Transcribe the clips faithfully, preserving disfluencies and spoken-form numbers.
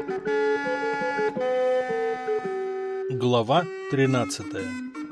Глава тринадцатая.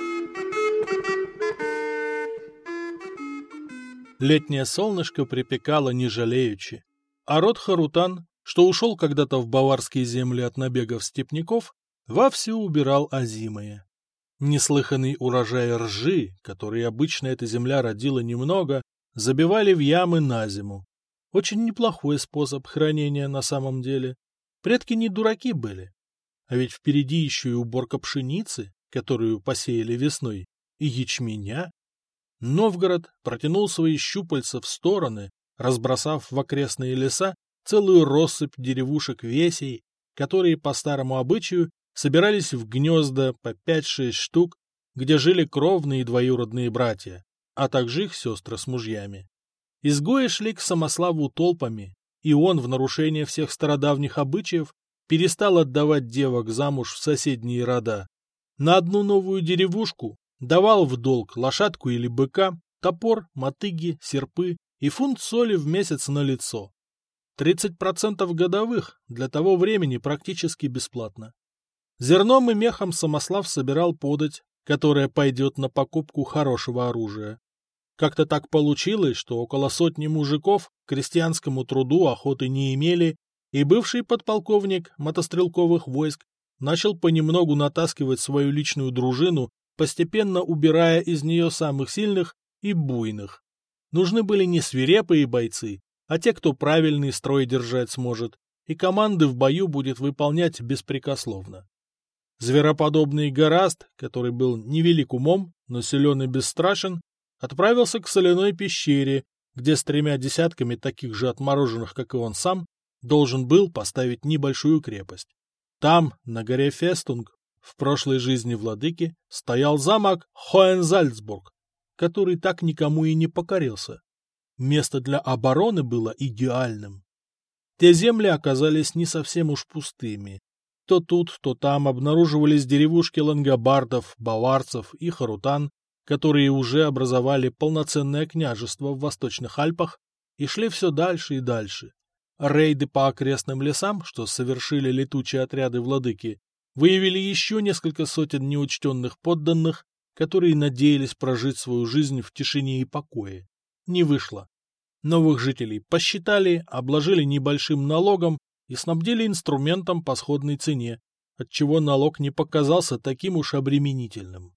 Летнее солнышко припекало не жалеючи, а род Харутан, что ушел когда-то в баварские земли от набегов степняков, вовсю убирал озимое. Неслыханный урожай ржи, который обычно эта земля родила немного, забивали в ямы на зиму. Очень неплохой способ хранения на самом деле. Предки не дураки были. А ведь впереди еще и уборка пшеницы, которую посеяли весной, и ячменя. Новгород протянул свои щупальца в стороны, разбросав в окрестные леса целую россыпь деревушек-весей, которые по старому обычаю собирались в гнезда по пять-шесть штук, где жили кровные и двоюродные братья, а также их сестры с мужьями. Изгои шли к Самославу толпами, и он, в нарушение всех стародавних обычаев, перестал отдавать девок замуж в соседние рода. На одну новую деревушку давал в долг лошадку или быка, топор, мотыги, серпы и фунт соли в месяц на лицо. тридцать процентов годовых для того времени практически бесплатно. Зерном и мехом Самослав собирал подать, которая пойдет на покупку хорошего оружия. Как-то так получилось, что около сотни мужиков к крестьянскому труду охоты не имели, и бывший подполковник мотострелковых войск начал понемногу натаскивать свою личную дружину, постепенно убирая из нее самых сильных и буйных. Нужны были не свирепые бойцы, а те, кто правильный строй держать сможет, и команды в бою будет выполнять беспрекословно. Звероподобный Гораст, который был невелик умом, но силен и бесстрашен, отправился к соляной пещере, где с тремя десятками таких же отмороженных, как и он сам, должен был поставить небольшую крепость. Там, на горе Фестунг, в прошлой жизни владыки, стоял замок Хоензальцбург, который так никому и не покорился. Место для обороны было идеальным. Те земли оказались не совсем уж пустыми. То тут, то там обнаруживались деревушки лангобардов, баварцев и харутан, которые уже образовали полноценное княжество в Восточных Альпах и шли все дальше и дальше. Рейды по окрестным лесам, что совершили летучие отряды владыки, выявили еще несколько сотен неучтенных подданных, которые надеялись прожить свою жизнь в тишине и покое. Не вышло. Новых жителей посчитали, обложили небольшим налогом и снабдили инструментом по сходной цене, отчего налог не показался таким уж обременительным.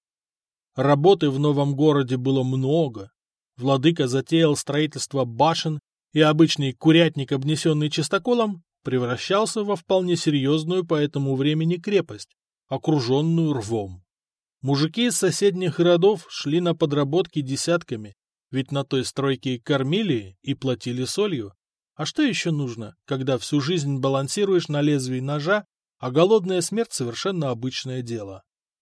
Работы в новом городе было много. Владыка затеял строительство башен, и обычный курятник, обнесенный чистоколом, превращался во вполне серьезную по этому времени крепость, окруженную рвом. Мужики из соседних городов шли на подработки десятками, ведь на той стройке и кормили, и платили солью. А что еще нужно, когда всю жизнь балансируешь на лезвии ножа, а голодная смерть совершенно обычное дело?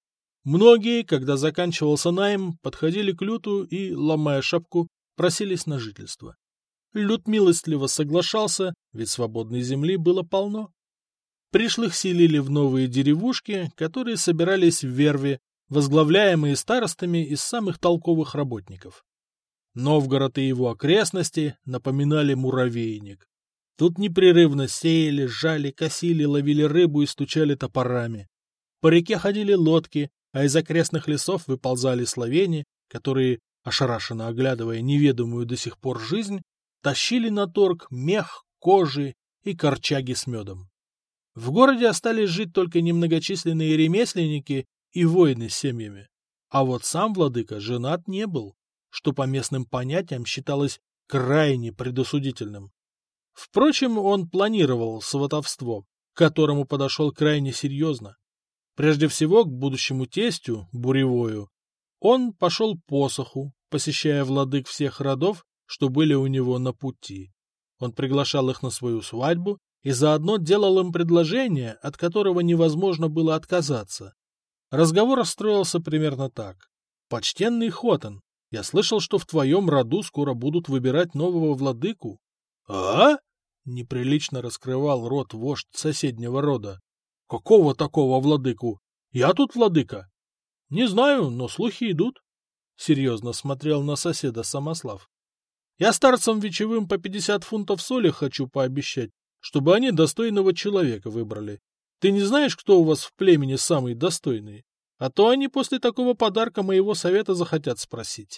Многие, когда заканчивался найм, подходили к люту и, ломая шапку, просились на жительство. Лют милостливо соглашался, ведь свободной земли было полно. Пришлых селили в новые деревушки, которые собирались в верве, возглавляемые старостами из самых толковых работников. Новгород и его окрестности напоминали муравейник. Тут непрерывно сеяли, жали, косили, ловили рыбу и стучали топорами. По реке ходили лодки, а из окрестных лесов выползали словени, которые, ошарашенно оглядывая неведомую до сих пор жизнь, тащили на торг мех, кожи и корчаги с медом. В городе остались жить только немногочисленные ремесленники и воины с семьями. А вот сам владыка женат не был, что по местным понятиям считалось крайне предосудительным. Впрочем, он планировал сватовство, к которому подошел крайне серьезно. Прежде всего, к будущему тестю, Буревою, он пошел посоху, посещая владык всех родов, что были у него на пути. Он приглашал их на свою свадьбу и заодно делал им предложение, от которого невозможно было отказаться. Разговор строился примерно так. «Почтенный Хотан, я слышал, что в твоем роду скоро будут выбирать нового владыку». «А?» — неприлично раскрывал рот вождь соседнего рода. «Какого такого владыку? Я тут владыка?» «Не знаю, но слухи идут», — серьезно смотрел на соседа Самослав. «Я старцам вечевым по пятьдесят фунтов соли хочу пообещать, чтобы они достойного человека выбрали. Ты не знаешь, кто у вас в племени самый достойный? А то они после такого подарка моего совета захотят спросить.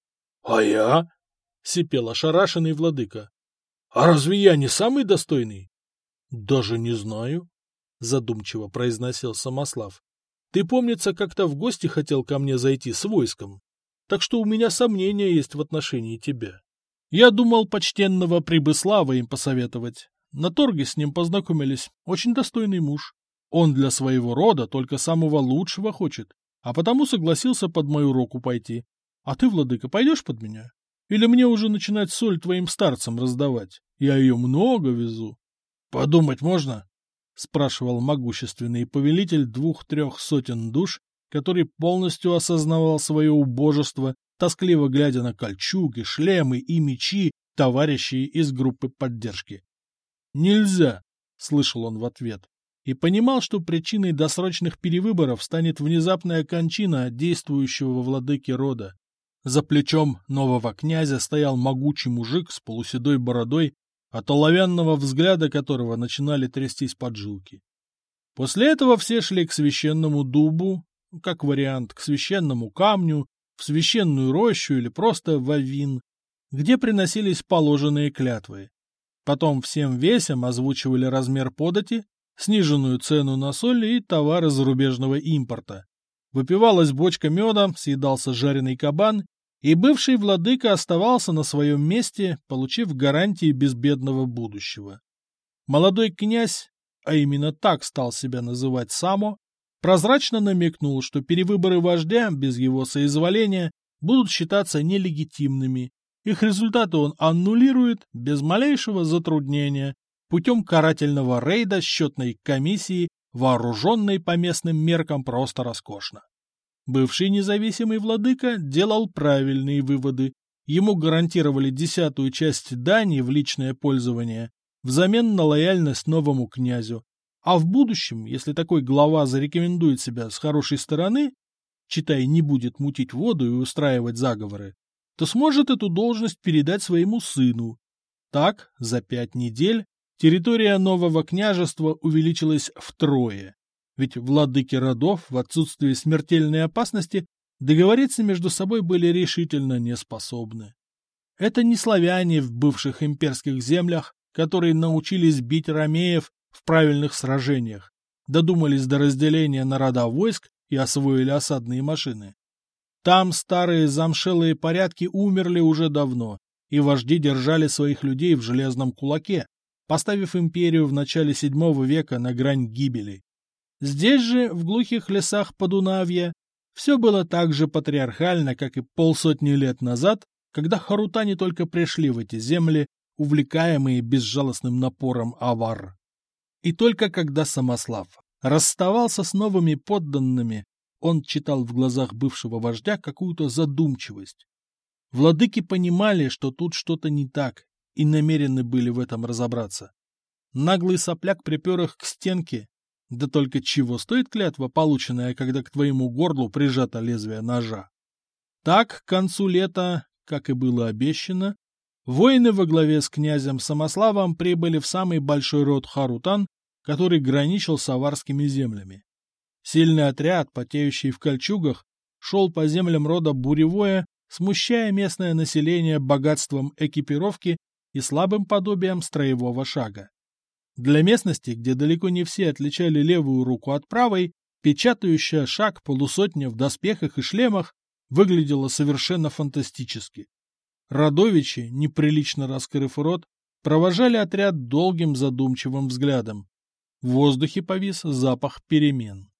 — А я? — сипел ошарашенный владыка. — А разве я не самый достойный? — Даже не знаю, — задумчиво произносил Самослав. — Ты, помнится, как-то в гости хотел ко мне зайти с войском, так что у меня сомнения есть в отношении тебя. Я думал почтенного Прибыслава им посоветовать. На торге с ним познакомились. Очень достойный муж. Он для своего рода только самого лучшего хочет, а потому согласился под мою руку пойти. А ты, владыка, пойдешь под меня? Или мне уже начинать соль твоим старцам раздавать? Я ее много везу. — Подумать можно? — спрашивал могущественный повелитель двух-трех сотен душ, который полностью осознавал свое убожество, тоскливо глядя на кольчуги, шлемы и мечи, товарищей из группы поддержки. «Нельзя!» — слышал он в ответ, и понимал, что причиной досрочных перевыборов станет внезапная кончина действующего владыки рода. За плечом нового князя стоял могучий мужик с полуседой бородой, от оловянного взгляда которого начинали трястись поджилки. После этого все шли к священному дубу, как вариант, к священному камню, в священную рощу или просто в Авин, где приносились положенные клятвы. Потом всем весям озвучивали размер подати, сниженную цену на соль и товары зарубежного импорта. Выпивалась бочка меда, съедался жареный кабан, и бывший владыка оставался на своем месте, получив гарантии безбедного будущего. Молодой князь, а именно так стал себя называть Само, прозрачно намекнул, что перевыборы вождя без его соизволения будут считаться нелегитимными. Их результаты он аннулирует без малейшего затруднения путем карательного рейда счетной комиссии, вооруженной по местным меркам просто роскошно. Бывший независимый владыка делал правильные выводы. Ему гарантировали десятую часть дани в личное пользование взамен на лояльность новому князю. А в будущем, если такой глава зарекомендует себя с хорошей стороны, читай, не будет мутить воду и устраивать заговоры, то сможет эту должность передать своему сыну. Так, за пять недель территория нового княжества увеличилась втрое, ведь владыки родов в отсутствии смертельной опасности договориться между собой были решительно неспособны. Это не славяне в бывших имперских землях, которые научились бить ромеев в правильных сражениях, додумались до разделения на рода войск и освоили осадные машины. Там старые замшелые порядки умерли уже давно, и вожди держали своих людей в железном кулаке, поставив империю в начале седьмого века на грань гибели. Здесь же, в глухих лесах Подунавья, все было так же патриархально, как и полсотни лет назад, когда харутане только пришли в эти земли, увлекаемые безжалостным напором авар. И только когда Самослав расставался с новыми подданными, он читал в глазах бывшего вождя какую-то задумчивость. Владыки понимали, что тут что-то не так, и намерены были в этом разобраться. Наглый сопляк припер их к стенке. Да только чего стоит клятва, полученная, когда к твоему горлу прижато лезвие ножа? Так, к концу лета, как и было обещано, воины во главе с князем Самославом прибыли в самый большой род Харутан, который граничил с аварскими землями. Сильный отряд, потеющий в кольчугах, шел по землям рода Буревое, смущая местное население богатством экипировки и слабым подобием строевого шага. Для местности, где далеко не все отличали левую руку от правой, печатающая шаг полусотня в доспехах и шлемах выглядела совершенно фантастически. Родовичи, неприлично раскрыв рот, провожали отряд долгим задумчивым взглядом. В воздухе повис запах перемен.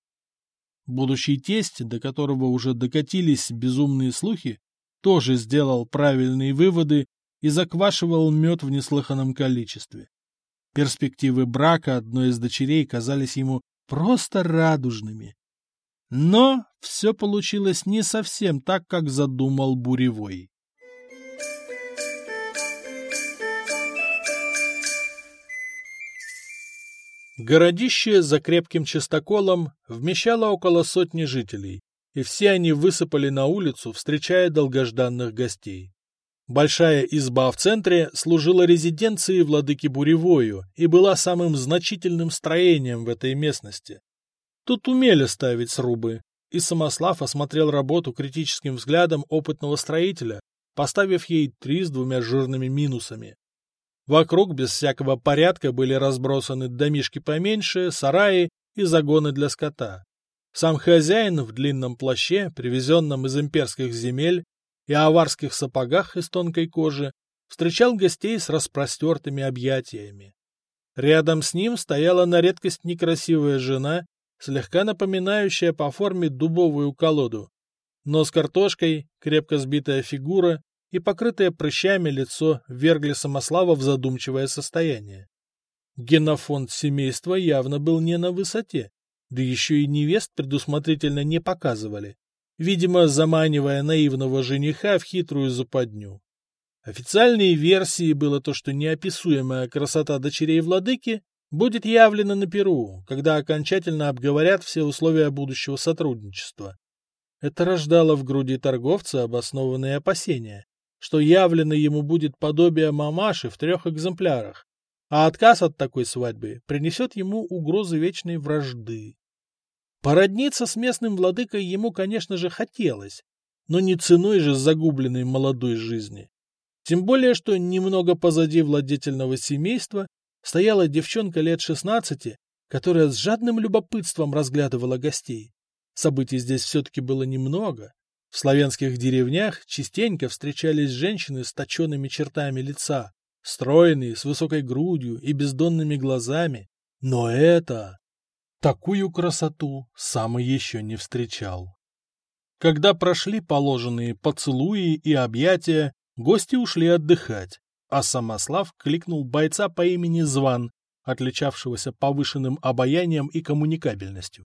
Будущий тесть, до которого уже докатились безумные слухи, тоже сделал правильные выводы и заквашивал мед в неслыханном количестве. Перспективы брака одной из дочерей казались ему просто радужными. Но все получилось не совсем так, как задумал Буревой. Городище за крепким чистоколом вмещало около сотни жителей, и все они высыпали на улицу, встречая долгожданных гостей. Большая изба в центре служила резиденцией владыки Буревою и была самым значительным строением в этой местности. Тут умели ставить срубы, и Самослав осмотрел работу критическим взглядом опытного строителя, поставив ей три с двумя жирными минусами. Вокруг без всякого порядка были разбросаны домишки поменьше, сараи и загоны для скота. Сам хозяин в длинном плаще, привезенном из имперских земель, и аварских сапогах из тонкой кожи, встречал гостей с распростертыми объятиями. Рядом с ним стояла на редкость некрасивая жена, слегка напоминающая по форме дубовую колоду. Нос картошкой, крепко сбитая фигура и покрытое прыщами лицо ввергли Самослава в задумчивое состояние. Генофонд семейства явно был не на высоте, да еще и невест предусмотрительно не показывали, видимо, заманивая наивного жениха в хитрую западню. Официальной версией было то, что неописуемая красота дочерей владыки будет явлена на Перу, когда окончательно обговорят все условия будущего сотрудничества. Это рождало в груди торговца обоснованные опасения, что явлено ему будет подобие мамаши в трех экземплярах, а отказ от такой свадьбы принесет ему угрозы вечной вражды. Породниться с местным владыкой ему, конечно же, хотелось, но не ценой же загубленной молодой жизни. Тем более, что немного позади владетельного семейства стояла девчонка лет шестнадцати, которая с жадным любопытством разглядывала гостей. Событий здесь все-таки было немного. В славянских деревнях частенько встречались женщины с точенными чертами лица, стройные, с высокой грудью и бездонными глазами. Но это... Такую красоту сам еще не встречал. Когда прошли положенные поцелуи и объятия, гости ушли отдыхать, а Самослав кликнул бойца по имени Зван, отличавшегося повышенным обаянием и коммуникабельностью.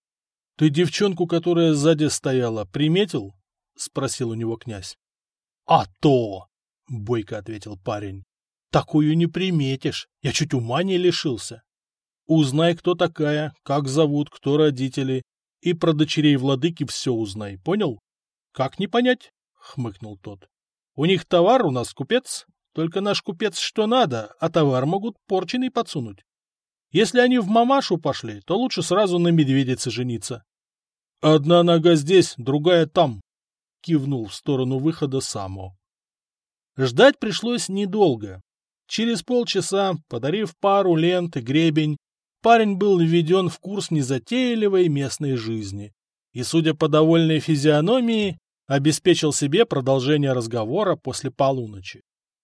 — Ты девчонку, которая сзади стояла, приметил? — спросил у него князь. — А то! — бойко ответил парень. — Такую не приметишь, я чуть ума не лишился. Узнай, кто такая, как зовут, кто родители, и про дочерей владыки все узнай, понял? — Как не понять? — хмыкнул тот. — У них товар, у нас купец, только наш купец что надо, а товар могут порченый подсунуть. Если они в мамашу пошли, то лучше сразу на медведице жениться. — Одна нога здесь, другая там, — кивнул в сторону выхода Само. Ждать пришлось недолго. Через полчаса, подарив пару лент и гребень, парень был введен в курс незатейливой местной жизни и, судя по довольной физиономии, обеспечил себе продолжение разговора после полуночи.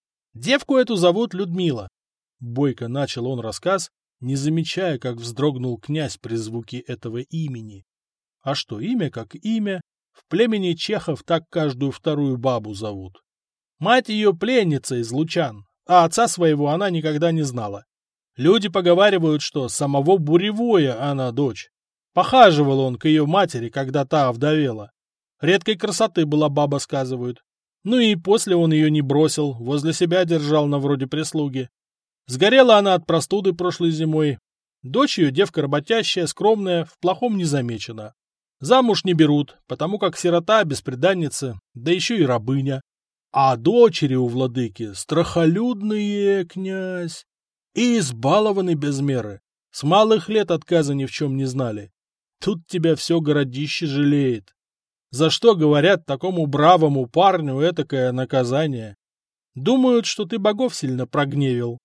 Девку эту зовут Людмила. Бойко начал он рассказ, не замечая, как вздрогнул князь при звуке этого имени. А что, имя как имя, в племени чехов так каждую вторую бабу зовут. Мать ее пленница из Лучан, а отца своего она никогда не знала. Люди поговаривают, что самого Буревоя она дочь. Похаживал он к ее матери, когда та овдовела. Редкой красоты была баба, сказывают. Ну и после он ее не бросил, возле себя держал на вроде прислуги. Сгорела она от простуды прошлой зимой. Дочь ее девка работящая, скромная, в плохом не замечена. Замуж не берут, потому как сирота, бесприданница, да еще и рабыня. А дочери у владыки страхолюдные, князь, и избалованы без меры. С малых лет отказа ни в чем не знали. Тут тебя все городище жалеет. За что, говорят, такому бравому парню этакое наказание? Думают, что ты богов сильно прогневил.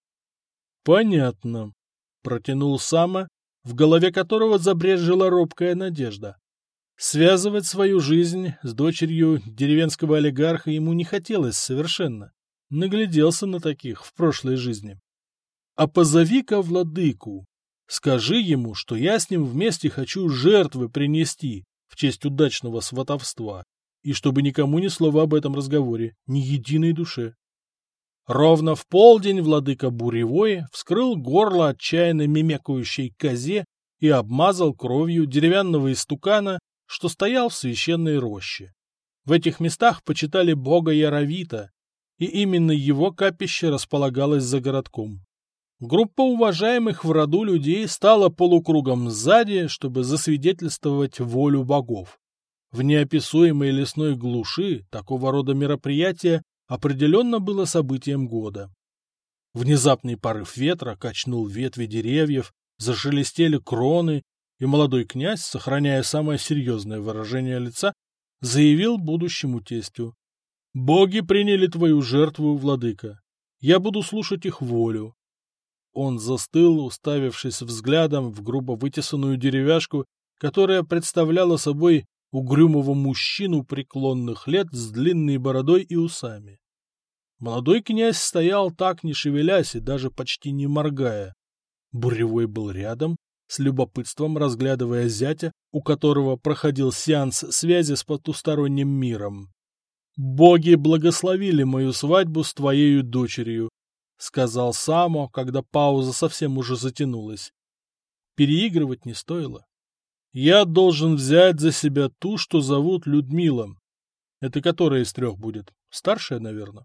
— Понятно, — протянул Сама, в голове которого забрезжила робкая надежда. Связывать свою жизнь с дочерью деревенского олигарха ему не хотелось совершенно. Нагляделся на таких в прошлой жизни. — А позови-ка владыку. Скажи ему, что я с ним вместе хочу жертвы принести в честь удачного сватовства, и чтобы никому ни слова об этом разговоре, ни единой душе. Ровно в полдень владыка Буревой вскрыл горло отчаянно мемекающей козе и обмазал кровью деревянного истукана, что стоял в священной роще. В этих местах почитали бога Яровита, и именно его капище располагалось за городком. Группа уважаемых в роду людей стала полукругом сзади, чтобы засвидетельствовать волю богов. В неописуемой лесной глуши такого рода мероприятия определенно было событием года. Внезапный порыв ветра качнул ветви деревьев, зашелестели кроны, и молодой князь, сохраняя самое серьезное выражение лица, заявил будущему тестю: «Боги приняли твою жертву, владыка. Я буду слушать их волю». Он застыл, уставившись взглядом в грубо вытесанную деревяшку, которая представляла собой угрюмого мужчину преклонных лет с длинной бородой и усами. Молодой князь стоял так, не шевелясь и даже почти не моргая. Буревой был рядом, с любопытством разглядывая зятя, у которого проходил сеанс связи с потусторонним миром. «Боги благословили мою свадьбу с твоею дочерью», — сказал Само, когда пауза совсем уже затянулась. Переигрывать не стоило. «Я должен взять за себя ту, что зовут Людмила. Это которая из трех будет? Старшая, наверное?»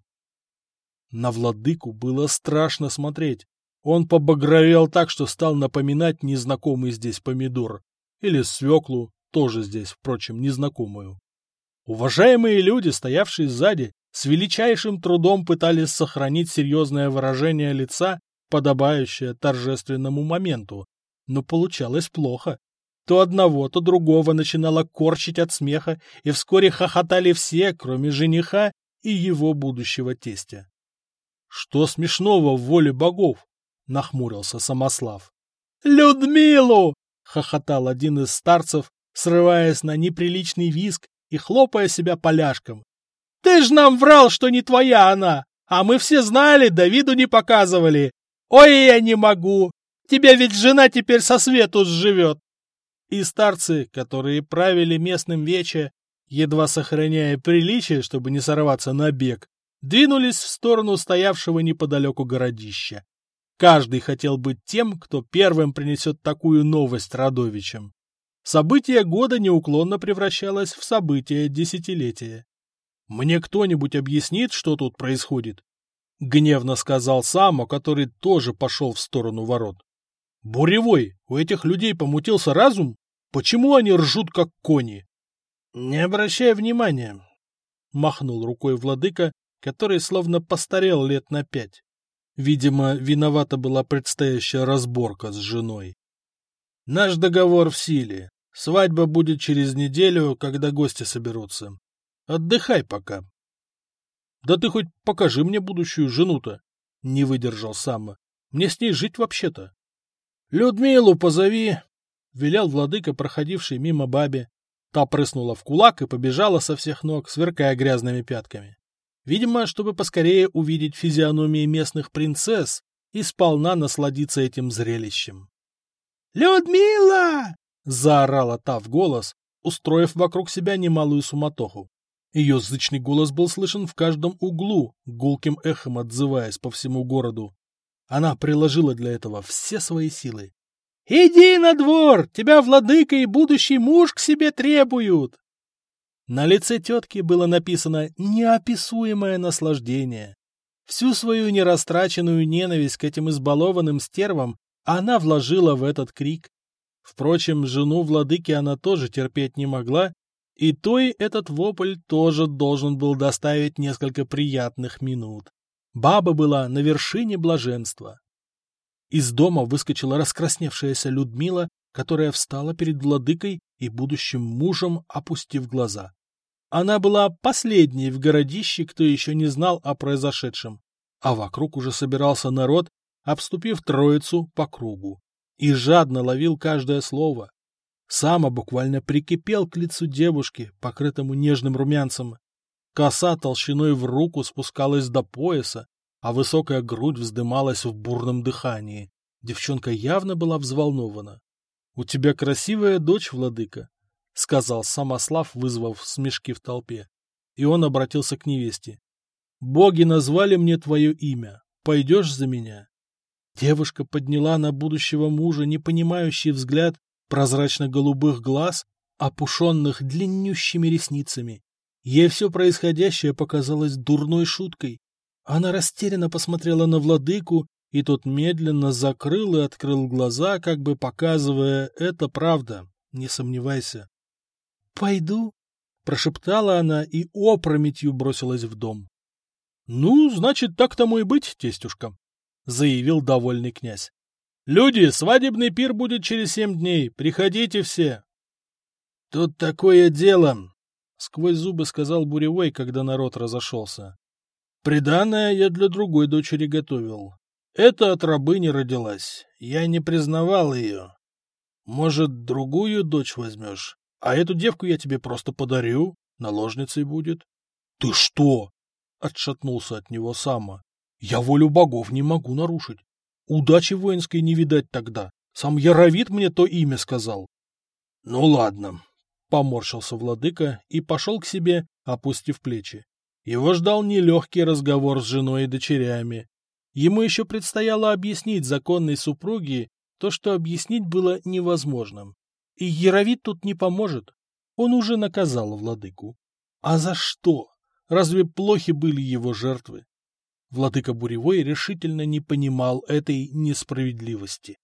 На владыку было страшно смотреть. Он побагровел так, что стал напоминать незнакомый здесь помидор. Или свеклу, тоже здесь, впрочем, незнакомую. Уважаемые люди, стоявшие сзади, с величайшим трудом пытались сохранить серьезное выражение лица, подобающее торжественному моменту. Но получалось плохо. То одного, то другого начинало корчить от смеха, и вскоре хохотали все, кроме жениха и его будущего тестя. «Что смешного в воле богов?» — нахмурился Самослав. «Людмилу!» — хохотал один из старцев, срываясь на неприличный визг и хлопая себя поляшком. «Ты ж нам врал, что не твоя она, а мы все знали, да виду не показывали. Ой, я не могу! Тебя ведь жена теперь со свету сживет!» И старцы, которые правили местным вече, едва сохраняя приличие, чтобы не сорваться на бег, двинулись в сторону стоявшего неподалеку городища. Каждый хотел быть тем, кто первым принесет такую новость родовичам. Событие года неуклонно превращалось в событие десятилетия. «Мне кто-нибудь объяснит, что тут происходит?» — гневно сказал Само, который тоже пошел в сторону ворот. «Буревой, у этих людей помутился разум? Почему они ржут, как кони?» «Не обращай внимания», — махнул рукой владыка, который словно постарел лет на пять. Видимо, виновата была предстоящая разборка с женой. «Наш договор в силе. Свадьба будет через неделю, когда гости соберутся. Отдыхай пока». «Да ты хоть покажи мне будущую жену-то», — не выдержал Самма. «Мне с ней жить вообще-то». «Людмилу позови», — велел владыка, проходивший мимо бабе. Та прыснула в кулак и побежала со всех ног, сверкая грязными пятками. Видимо, чтобы поскорее увидеть физиономии местных принцесс и сполна насладиться этим зрелищем. «Людмила!» — заорала та в голос, устроив вокруг себя немалую суматоху. Ее зычный голос был слышен в каждом углу, гулким эхом отзываясь по всему городу. Она приложила для этого все свои силы. «Иди на двор! Тебя владыка и будущий муж к себе требуют!» На лице тетки было написано неописуемое наслаждение. Всю свою нерастраченную ненависть к этим избалованным стервам она вложила в этот крик. Впрочем, жену владыки она тоже терпеть не могла, и той этот вопль тоже должен был доставить несколько приятных минут. Баба была на вершине блаженства. Из дома выскочила раскрасневшаяся Людмила, которая встала перед владыкой и будущим мужем, опустив глаза. Она была последней в городище, кто еще не знал о произошедшем, а вокруг уже собирался народ, обступив троицу по кругу, и жадно ловил каждое слово. Сама буквально прикипел к лицу девушки, покрытому нежным румянцем. Коса толщиной в руку спускалась до пояса, а высокая грудь вздымалась в бурном дыхании. Девчонка явно была взволнована. — У тебя красивая дочь, владыка, — сказал Самослав, вызвав смешки в толпе. И он обратился к невесте. — Боги назвали мне твое имя. Пойдешь за меня? Девушка подняла на будущего мужа непонимающий взгляд прозрачно-голубых глаз, опушенных длиннющими ресницами. Ей все происходящее показалось дурной шуткой. Она растерянно посмотрела на владыку, и тот медленно закрыл и открыл глаза, как бы показывая: это правда, не сомневайся. — Пойду, — прошептала она и опрометью бросилась в дом. — Ну, значит, так тому и быть, тестюшка, — заявил довольный князь. — Люди, свадебный пир будет через семь дней, приходите все. — Тут такое дело, — сквозь зубы сказал Буревой, когда народ разошелся. — Приданое я для другой дочери готовил. Это от рабыни родилась, я не признавал ее. Может, другую дочь возьмешь, а эту девку я тебе просто подарю, наложницей будет. — Ты что? — отшатнулся от него Сама. — Я волю богов не могу нарушить. Удачи воинской не видать тогда. Сам Яровит мне то имя сказал. — Ну ладно, — поморщился владыка и пошел к себе, опустив плечи. Его ждал нелегкий разговор с женой и дочерями. Ему еще предстояло объяснить законной супруге то, что объяснить было невозможным. И Яровит тут не поможет. Он уже наказал владыку. А за что? Разве плохи были его жертвы? Владыка Буревой решительно не понимал этой несправедливости.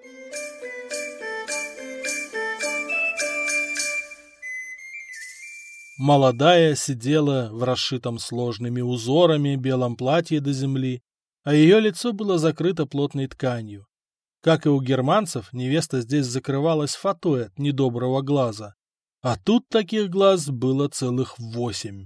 Молодая сидела в расшитом сложными узорами белом платье до земли, а ее лицо было закрыто плотной тканью. Как и у германцев, невеста здесь закрывалась фатой от недоброго глаза. А тут таких глаз было целых восемь.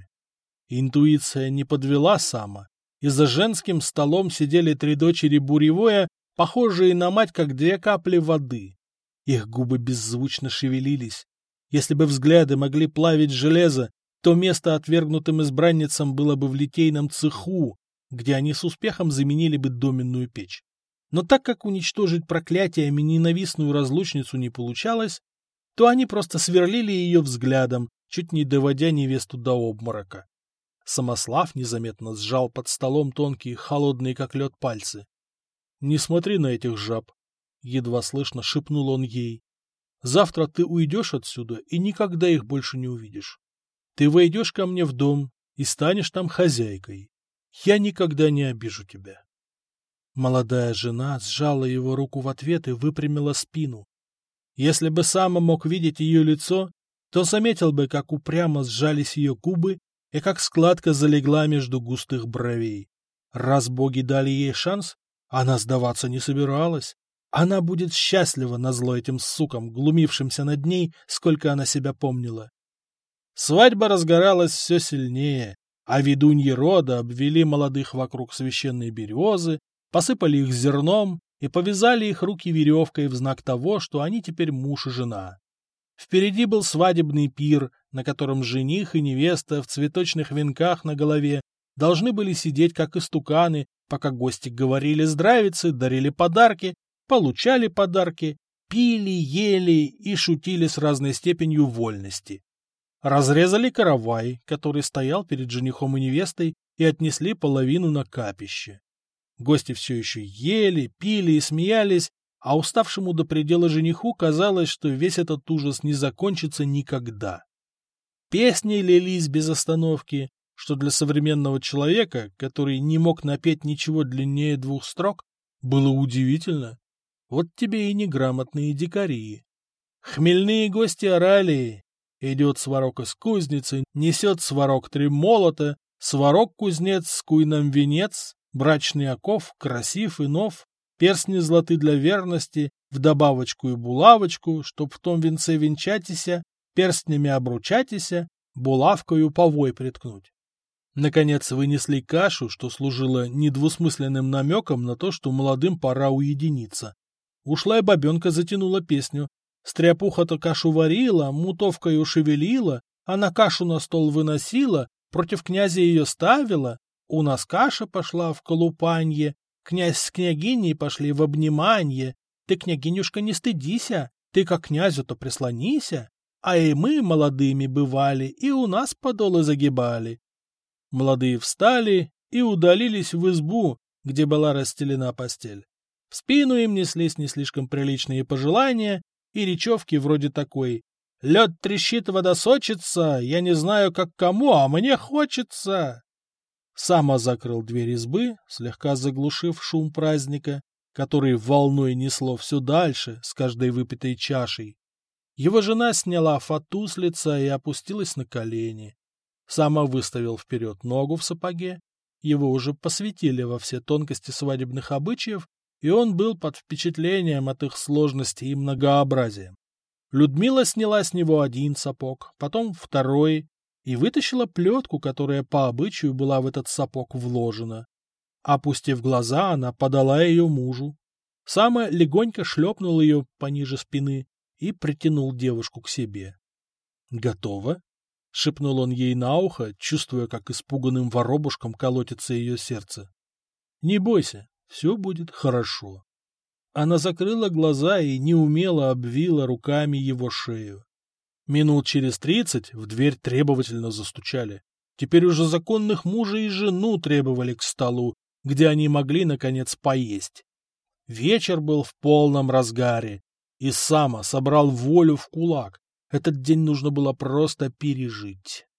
Интуиция не подвела Сама, и за женским столом сидели три дочери Буревоя, похожие на мать, как две капли воды. Их губы беззвучно шевелились. Если бы взгляды могли плавить железо, то место отвергнутым избранницам было бы в литейном цеху, где они с успехом заменили бы доменную печь. Но так как уничтожить проклятиями ненавистную разлучницу не получалось, то они просто сверлили ее взглядом, чуть не доводя невесту до обморока. Самослав незаметно сжал под столом тонкие, холодные как лед пальцы. — Не смотри на этих жаб, — едва слышно шепнул он ей. — Завтра ты уйдешь отсюда и никогда их больше не увидишь. Ты войдешь ко мне в дом и станешь там хозяйкой. Я никогда не обижу тебя. Молодая жена сжала его руку в ответ и выпрямила спину. Если бы Сама мог видеть ее лицо, то заметил бы, как упрямо сжались ее губы и как складка залегла между густых бровей. Раз боги дали ей шанс, она сдаваться не собиралась. Она будет счастлива назло этим сукам, глумившимся над ней, сколько она себя помнила. Свадьба разгоралась все сильнее, а ведуньи рода обвели молодых вокруг священной березы, посыпали их зерном и повязали их руки веревкой в знак того, что они теперь муж и жена. Впереди был свадебный пир, на котором жених и невеста в цветочных венках на голове должны были сидеть как истуканы, пока гости говорили здравицы, дарили подарки, получали подарки, пили, ели и шутили с разной степенью вольности. Разрезали каравай, который стоял перед женихом и невестой, и отнесли половину на капище. Гости все еще ели, пили и смеялись, а уставшему до предела жениху казалось, что весь этот ужас не закончится никогда. Песни лились без остановки, что для современного человека, который не мог напеть ничего длиннее двух строк, было удивительно. Вот тебе и неграмотные дикари. Хмельные гости орали. Идет сварог из кузницы, несет сварог три молота, сварог-кузнец, скуй нам венец, брачный оков, красив и нов, перстни златы для верности, вдобавочку и булавочку, чтоб в том венце венчатися, перстнями обручатися, булавкою повой приткнуть. Наконец вынесли кашу, что служило недвусмысленным намеком на то, что молодым пора уединиться. Ушлая бабенка затянула песню. Стряпуха-то кашу варила, мутовкою шевелила, она кашу на стол выносила, против князя ее ставила. У нас каша пошла в колупанье, князь с княгиней пошли в обниманье. Ты, княгинюшка, не стыдися, ты ко князю-то прислонися. А и мы молодыми бывали, и у нас подолы загибали. Молодые встали и удалились в избу, где была расстелена постель. В спину им неслись не слишком приличные пожелания и речевки вроде такой: «Лед трещит, вода сочится, я не знаю, как кому, а мне хочется». Сама закрыл дверь избы, слегка заглушив шум праздника, который волной несло все дальше с каждой выпитой чашей. Его жена сняла фату с лица и опустилась на колени. Сама выставил вперед ногу в сапоге, Его уже посвятили во все тонкости свадебных обычаев, и он был под впечатлением от их сложности и многообразия. Людмила сняла с него один сапог, потом второй, и вытащила плетку, которая по обычаю была в этот сапог вложена. Опустив глаза, она подала ее мужу. Сама легонько шлепнул ее пониже спины и притянул девушку к себе. «Готово?» — шепнул он ей на ухо, чувствуя, как испуганным воробушком колотится ее сердце. «Не бойся, все будет хорошо». Она закрыла глаза и неумело обвила руками его шею. Минут через тридцать в дверь требовательно застучали. Теперь уже законных мужа и жену требовали к столу, где они могли, наконец, поесть. Вечер был в полном разгаре, и Сама собрал волю в кулак. Этот день нужно было просто пережить.